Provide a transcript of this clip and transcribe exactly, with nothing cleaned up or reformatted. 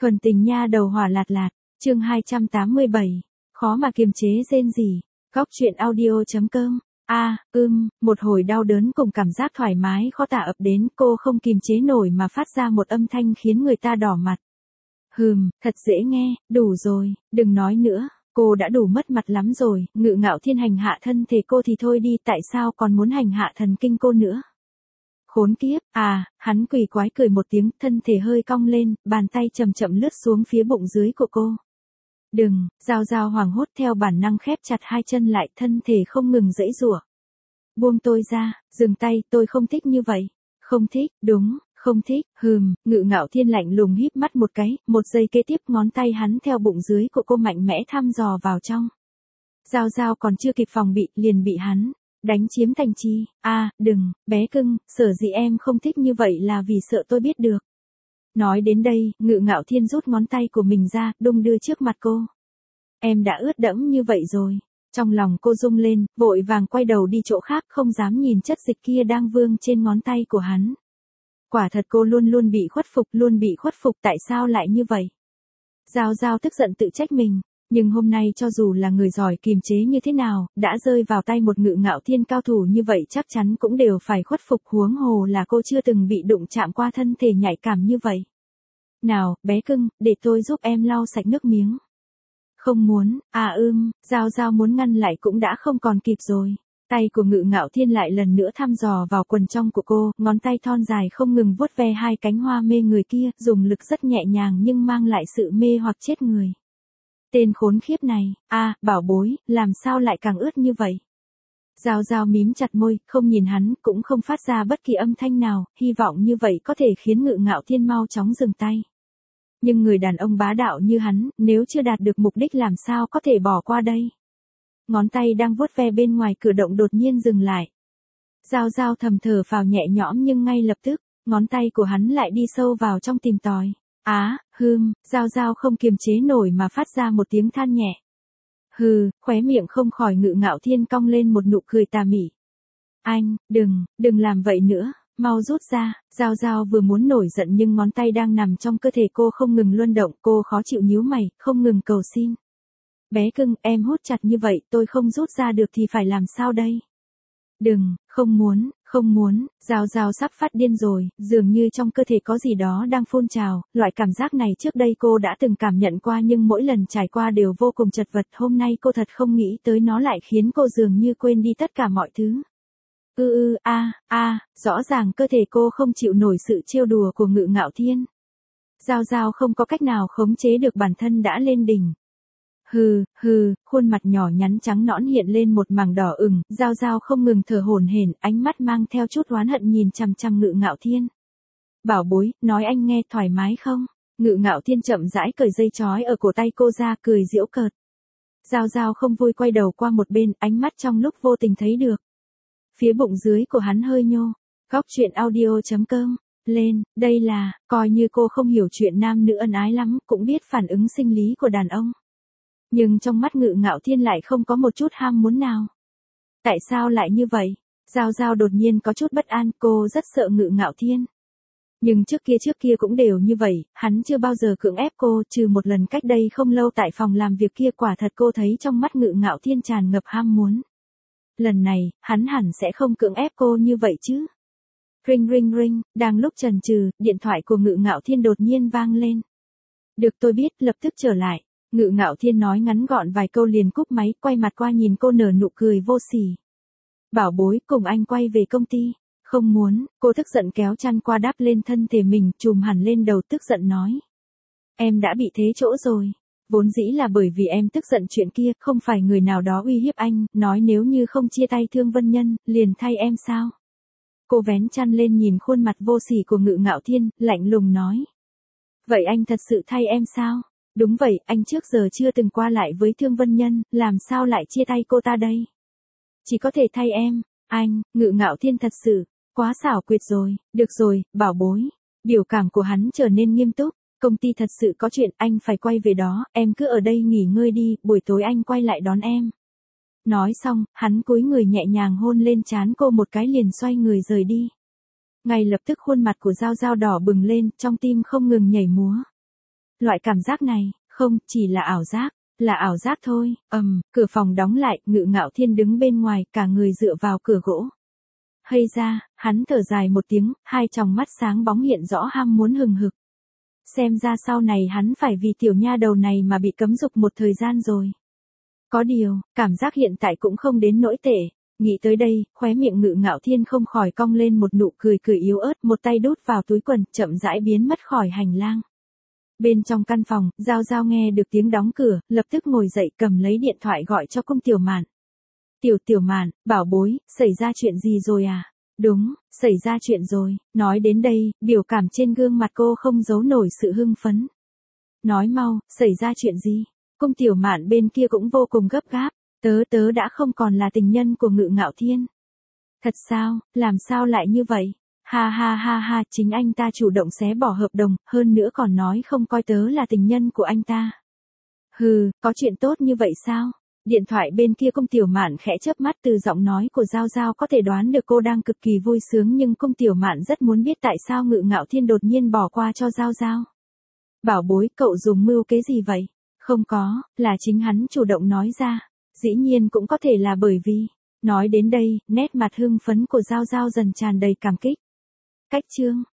Thuần tình nha đầu hỏa lạt lạt, chương hai trăm tám mươi bảy, khó mà kiềm chế rên rỉ. Góc truyện audio.com. A, à, ưm, một hồi đau đớn cùng cảm giác thoải mái khó tả ập đến, cô không kiềm chế nổi mà phát ra một âm thanh khiến người ta đỏ mặt. Hừm, thật dễ nghe, đủ rồi, đừng nói nữa, cô đã đủ mất mặt lắm rồi, Ngự Ngạo Thiên hành hạ thân thể cô thì thôi đi, tại sao còn muốn hành hạ thần kinh cô nữa? Khốn kiếp, à, hắn quỷ quái cười một tiếng, thân thể hơi cong lên, bàn tay chậm chậm lướt xuống phía bụng dưới của cô. Đừng, Giao Giao hoảng hốt theo bản năng khép chặt hai chân lại, thân thể không ngừng giãy giụa. Buông tôi ra, dừng tay, tôi không thích như vậy. Không thích, đúng, không thích, hừm, Ngự Ngạo Thiên lạnh lùng híp mắt một cái, một giây kế tiếp ngón tay hắn theo bụng dưới của cô mạnh mẽ thăm dò vào trong. Giao Giao còn chưa kịp phòng bị, liền bị hắn đánh chiếm thành chi. A, à, đừng, bé cưng, sở dĩ em không thích như vậy là vì sợ tôi biết được. Nói đến đây, Ngự Ngạo Thiên rút ngón tay của mình ra, đung đưa trước mặt cô. Em đã ướt đẫm như vậy rồi. Trong lòng cô rung lên, vội vàng quay đầu đi chỗ khác, không dám nhìn chất dịch kia đang vương trên ngón tay của hắn. Quả thật cô luôn luôn bị khuất phục, luôn bị khuất phục, tại sao lại như vậy? Giao Giao tức giận tự trách mình. Nhưng hôm nay cho dù là người giỏi kiềm chế như thế nào, đã rơi vào tay một Ngự Ngạo Thiên cao thủ như vậy chắc chắn cũng đều phải khuất phục, huống hồ là cô chưa từng bị đụng chạm qua thân thể nhạy cảm như vậy. Nào, bé cưng, để tôi giúp em lau sạch nước miếng. Không muốn, à ưm, Giao Giao muốn ngăn lại cũng đã không còn kịp rồi. Tay của Ngự Ngạo Thiên lại lần nữa thăm dò vào quần trong của cô, ngón tay thon dài không ngừng vuốt ve hai cánh hoa mê người kia, dùng lực rất nhẹ nhàng nhưng mang lại sự mê hoặc chết người. Tên khốn khiếp này, a, à, bảo bối, làm sao lại càng ướt như vậy? Giao Giao mím chặt môi, không nhìn hắn, cũng không phát ra bất kỳ âm thanh nào, hy vọng như vậy có thể khiến Ngự Ngạo Thiên mau chóng dừng tay. Nhưng người đàn ông bá đạo như hắn, nếu chưa đạt được mục đích làm sao có thể bỏ qua đây? Ngón tay đang vuốt ve bên ngoài cửa động đột nhiên dừng lại. Giao Giao thầm thở phào nhẹ nhõm nhưng ngay lập tức, ngón tay của hắn lại đi sâu vào trong tìm tòi. Á, à, hừm, Giao Giao không kiềm chế nổi mà phát ra một tiếng than nhẹ. Hừ, khóe miệng không khỏi Ngự Ngạo Thiên cong lên một nụ cười tà mị. Anh, đừng, đừng làm vậy nữa, mau rút ra. Giao Giao vừa muốn nổi giận nhưng ngón tay đang nằm trong cơ thể cô không ngừng luân động, cô khó chịu nhíu mày, không ngừng cầu xin. Bé cưng, em hút chặt như vậy, tôi không rút ra được thì phải làm sao đây? Đừng, không muốn, không muốn, Giao Giao sắp phát điên rồi, dường như trong cơ thể có gì đó đang phun trào, loại cảm giác này trước đây cô đã từng cảm nhận qua nhưng mỗi lần trải qua đều vô cùng chật vật, hôm nay cô thật không nghĩ tới nó lại khiến cô dường như quên đi tất cả mọi thứ. Ư ư, a, a, rõ ràng cơ thể cô không chịu nổi sự trêu đùa của Ngự Ngạo Thiên. Giao Giao không có cách nào khống chế được bản thân đã lên đỉnh. Hừ, hừ, khuôn mặt nhỏ nhắn trắng nõn hiện lên một mảng đỏ ửng, Giao Giao không ngừng thở hổn hển, ánh mắt mang theo chút oán hận nhìn chằm chằm Ngự Ngạo Thiên. Bảo bối, nói anh nghe thoải mái không? Ngự Ngạo Thiên chậm rãi cởi dây trói ở cổ tay cô ra, cười giễu cợt. Giao Giao không vui quay đầu qua một bên, ánh mắt trong lúc vô tình thấy được. Phía bụng dưới của hắn hơi nhô. Góc truyện audio.com. Lên, đây là, coi như cô không hiểu chuyện nam nữ ân ái lắm, cũng biết phản ứng sinh lý của đàn ông. Nhưng trong mắt Ngự Ngạo Thiên lại không có một chút ham muốn nào. Tại sao lại như vậy? Giao Giao đột nhiên có chút bất an, cô rất sợ Ngự Ngạo Thiên. Nhưng trước kia trước kia cũng đều như vậy, hắn chưa bao giờ cưỡng ép cô, trừ một lần cách đây không lâu tại phòng làm việc kia, quả thật cô thấy trong mắt Ngự Ngạo Thiên tràn ngập ham muốn. Lần này, hắn hẳn sẽ không cưỡng ép cô như vậy chứ. Ring ring ring, đang lúc chần chừ, điện thoại của Ngự Ngạo Thiên đột nhiên vang lên. Được tôi biết, lập tức trở lại. Ngự Ngạo Thiên nói ngắn gọn vài câu liền cúp máy, quay mặt qua nhìn cô nở nụ cười vô sỉ. Bảo bối, cùng anh quay về công ty. Không muốn, cô tức giận kéo chăn qua đắp lên thân thể mình, chùm hẳn lên đầu tức giận nói. Em đã bị thế chỗ rồi. Vốn dĩ là bởi vì em tức giận chuyện kia, không phải người nào đó uy hiếp anh, nói nếu như không chia tay Thương Vân Nhân, liền thay em sao? Cô vén chăn lên nhìn khuôn mặt vô sỉ của Ngự Ngạo Thiên, lạnh lùng nói. Vậy anh thật sự thay em sao? Đúng vậy, anh trước giờ chưa từng qua lại với Thương Vân Nhân, làm sao lại chia tay cô ta đây? Chỉ có thể thay em, anh, Ngự Ngạo Thiên thật sự, quá xảo quyệt rồi, được rồi, bảo bối. Biểu cảm của hắn trở nên nghiêm túc, công ty thật sự có chuyện, anh phải quay về đó, em cứ ở đây nghỉ ngơi đi, buổi tối anh quay lại đón em. Nói xong, hắn cúi người nhẹ nhàng hôn lên trán cô một cái liền xoay người rời đi. Ngay lập tức khuôn mặt của Giao Giao đỏ bừng lên, trong tim không ngừng nhảy múa. Loại cảm giác này, không, chỉ là ảo giác, là ảo giác thôi. Ầm, um, cửa phòng đóng lại, Ngự Ngạo Thiên đứng bên ngoài, cả người dựa vào cửa gỗ. Hây ra, hắn thở dài một tiếng, hai tròng mắt sáng bóng hiện rõ ham muốn hừng hực. Xem ra sau này hắn phải vì tiểu nha đầu này mà bị cấm dục một thời gian rồi. Có điều, cảm giác hiện tại cũng không đến nỗi tệ. Nghĩ tới đây, khóe miệng Ngự Ngạo Thiên không khỏi cong lên một nụ cười cười yếu ớt, một tay đút vào túi quần, chậm rãi biến mất khỏi hành lang. Bên trong căn phòng, Giao Giao nghe được tiếng đóng cửa, lập tức ngồi dậy cầm lấy điện thoại gọi cho Cung Tiểu Mạn. Tiểu Tiểu Mạn, bảo bối, xảy ra chuyện gì rồi à? Đúng, xảy ra chuyện rồi. Nói đến đây, biểu cảm trên gương mặt cô không giấu nổi sự hưng phấn. Nói mau, xảy ra chuyện gì? Cung Tiểu Mạn bên kia cũng vô cùng gấp gáp. Tớ tớ đã không còn là tình nhân của Ngự Ngạo Thiên. Thật sao, làm sao lại như vậy? Ha ha ha ha, chính anh ta chủ động xé bỏ hợp đồng, hơn nữa còn nói không coi tớ là tình nhân của anh ta. Hừ, có chuyện tốt như vậy sao? Điện thoại bên kia Cung Tiểu Mạn khẽ chớp mắt, từ giọng nói của Giao Giao có thể đoán được cô đang cực kỳ vui sướng, nhưng Cung Tiểu Mạn rất muốn biết tại sao Ngự Ngạo Thiên đột nhiên bỏ qua cho Giao Giao. Bảo bối, cậu dùng mưu kế gì vậy? Không có, là chính hắn chủ động nói ra. Dĩ nhiên cũng có thể là bởi vì, nói đến đây, nét mặt hưng phấn của Giao Giao dần tràn đầy cảm kích. Cách chương